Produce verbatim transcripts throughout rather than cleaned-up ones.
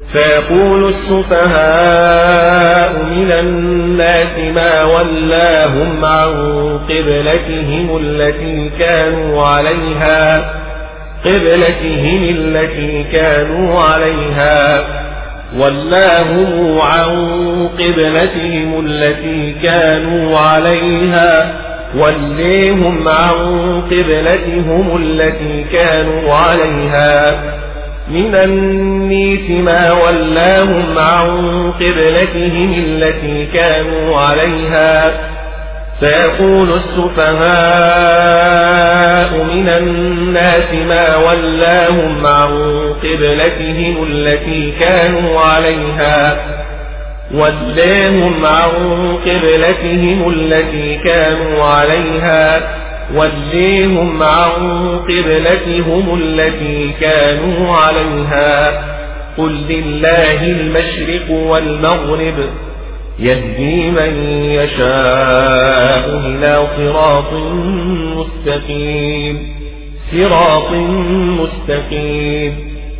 فيقول السفهاء من الناس ما ولاهم عن قبلتهم التي كانوا عليها قبلتهم التي كانوا عليها ولاهم عن قبلتهم التي كانوا عليها وليهم عن قبلتهم التي كانوا عليها من النيس ما ولاهم عن قبلتهم التي كانوا عليها فيقول السفهاء من الناس ما ولاهم عن قبلتهم التي كانوا عليها ولاهم عن قبلتهم التي كانوا عليها وليهم عن قبلتهم التي كانوا عليها قل لله المشرق والمغرب يهدي من يشاء إلى صراط مستقيم صراط مستقيم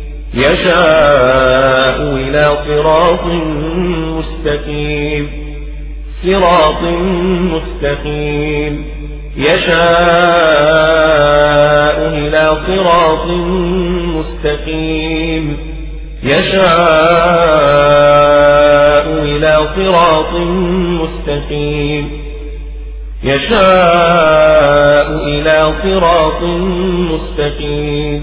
يشاء إلى صراط مستقيم صراط مستقيم يشاء إلى صراط مستقيم يشاء إلى صراط مستقيم يشاء إلى صراط مستقيم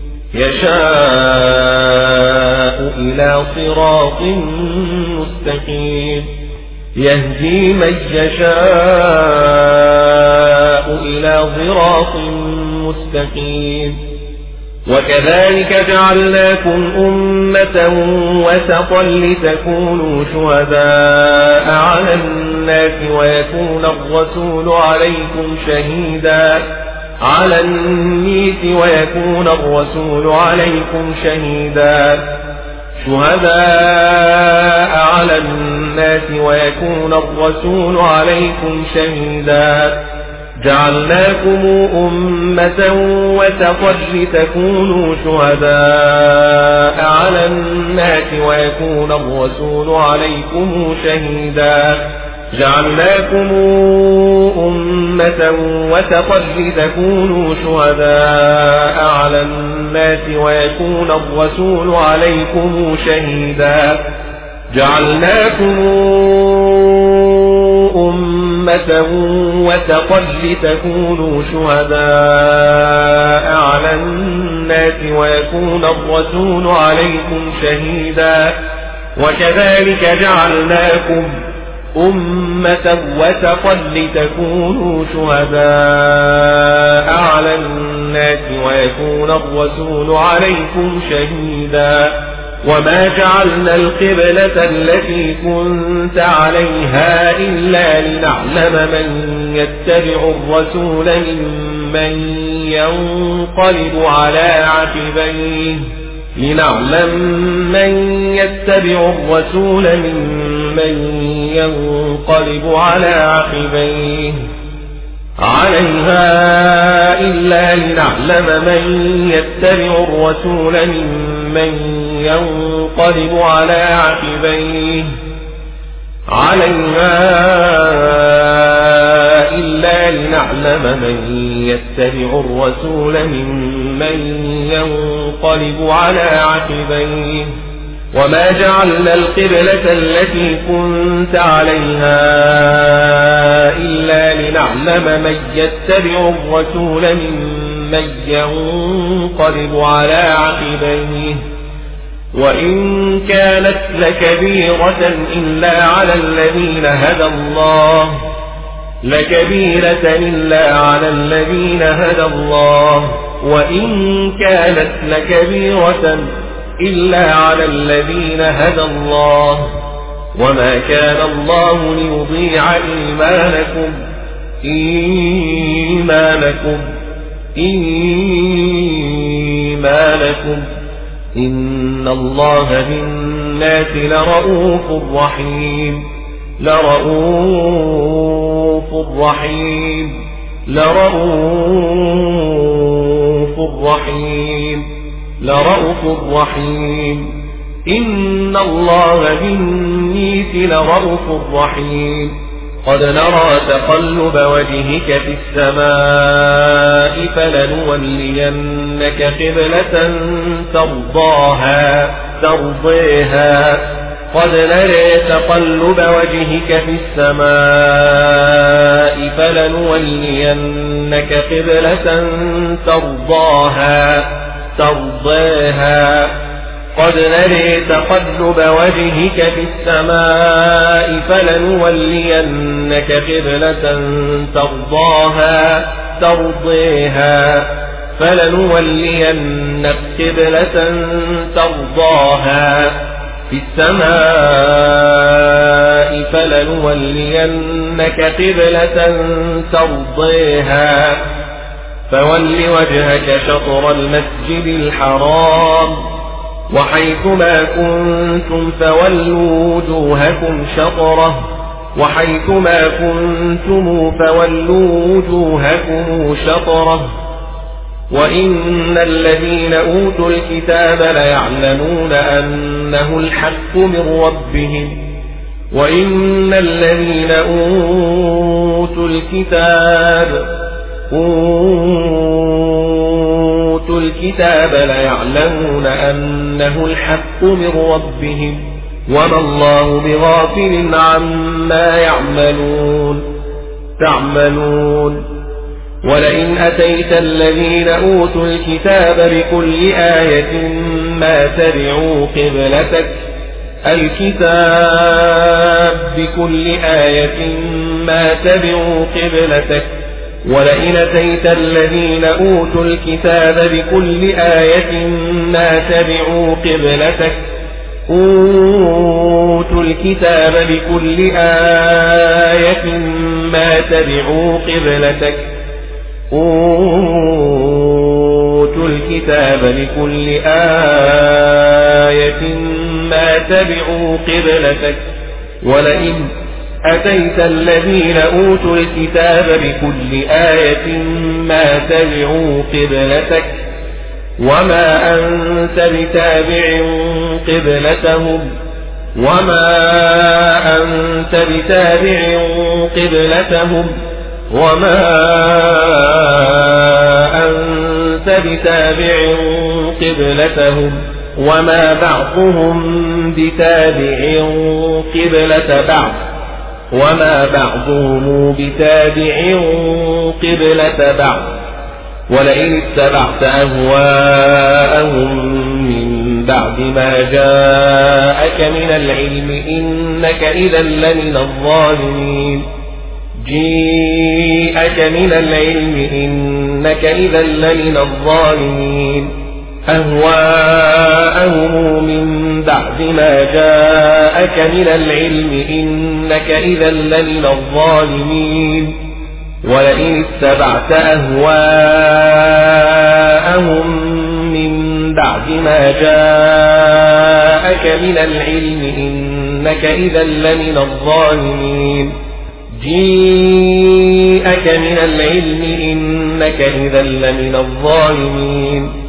يشاء إلى صراط مستقيم يهدي من يشاء إلى صراط مستقيم وكذلك جعلناكم أمة وسطا لتكونوا شهداء على الناس ويكون الرسول عليكم شهيدا على الناس ويكون الرسول عليكم شهيدا شهداء على الناس ويكون الرسول عليكم شهيدا جعلناكم أمة وسطا لتكونوا شهداء على الناس ويكون الرسول عليكم شهيدا جعلناكم أمة وسطا لتكونوا شهداء على الناس ويكون الرسول عليكم شهيدا جعلناكم أمة وسطا لتكونوا شهداء على الناس ويكون الرسول عليكم شهيدا وكذلك جعلناكم أمة وسطا لتكونوا شهداء على الناس ويكون الرسول عليكم شهيدا وما جعلنا القبلة التي كنت عليها إلا لنعلم من يتبع الرسول ممن ينقلب على عقبيه لنعلم من يتبع الرسول ممن ينقلب على عقبيه عليها إلا لنعلم من يتبع الرسول ممن ينقلب على عقبيه عليها إلا لنعلم من يتبع الرسول ممن ينقلب على عقبيه وما جعلنا القبلة التي كنت عليها إلا لنعلم من يتبع الرسول ممن ينقلب على عقبيه وإن كانت لكبيرة إلا على الذين هدى الله لكبيرة إلا على الذين هدى الله وإن كانت لكبيرة إلا على الذين هدى الله وما كان الله ليضيع إيمانكم إيمانكم إيمانكم إن الله بالناس لرؤوف رحيم لرؤوف رحيم لرؤوف رحيم لرؤوف رحيم إن الله بالنيس لرؤوف رحيم قد نرى تقلب وجهك في السماء فلنولينك قبلة ترضاها ترضيها قد نرى تقلب وجهك في السماء فلنولينك قبلة ترضاها ترضيها قد نرى تقلب وجهك في السماء فلنولينك قبلة ترضاها ترضيها فلنولينك قبلة ترضاها في السماء فلنولينك قبلة ترضيها فول وجهك شطر المسجد الحرام وحيثما كنتم فولوا وجوهكم شطره وحيثما كنتم فولوا وجوهكم شطره وإن الذين أوتوا الكتاب ليعلمون أنه الحق من ربهم وإن الذين أوتوا الكتاب أوتوا الكتاب ليعلمون أنه الحق من ربهم وما الله بغافل عما يعملون تعملون ولئن أتيت الذين أوتوا الكتاب بكل آية ما تبعوا قبلتك الكتاب بكل آية ما تبعوا قبلتك ولئن أتيت الذين أوتوا الكتاب بكل آية ما تبعوا قبلتك أوتوا الكتاب بكل آية ما تبعوا قبلتك أوتوا الكتاب بكل آية ما تبعوا قبلتك ولئن أتيت الذين أوتوا الكتاب بكل آية ما تبعوا قبلتك وما أنت بتابع قبلتهم وما أنت بتابع قبلتهم وما أنت بتابع قبلتهم وما بعضهم بتابع قبلة بعض وما بعضهم بتابع قبلة بعض ولئن اتبعت أهواءهم من بعد ما جاءك من العلم إنك إذا لمن الظالمين جيءك من العلم إنك إذا لمن الظالمين أهواءهم من بعد ما جاءك من العلم إنك إذا لمن الظالمين ولئن اتبعت أهواءهم من بعد ما جاءك من العلم إنك إذا لمن الظالمين جيءك من العلم إنك إذا لمن الظالمين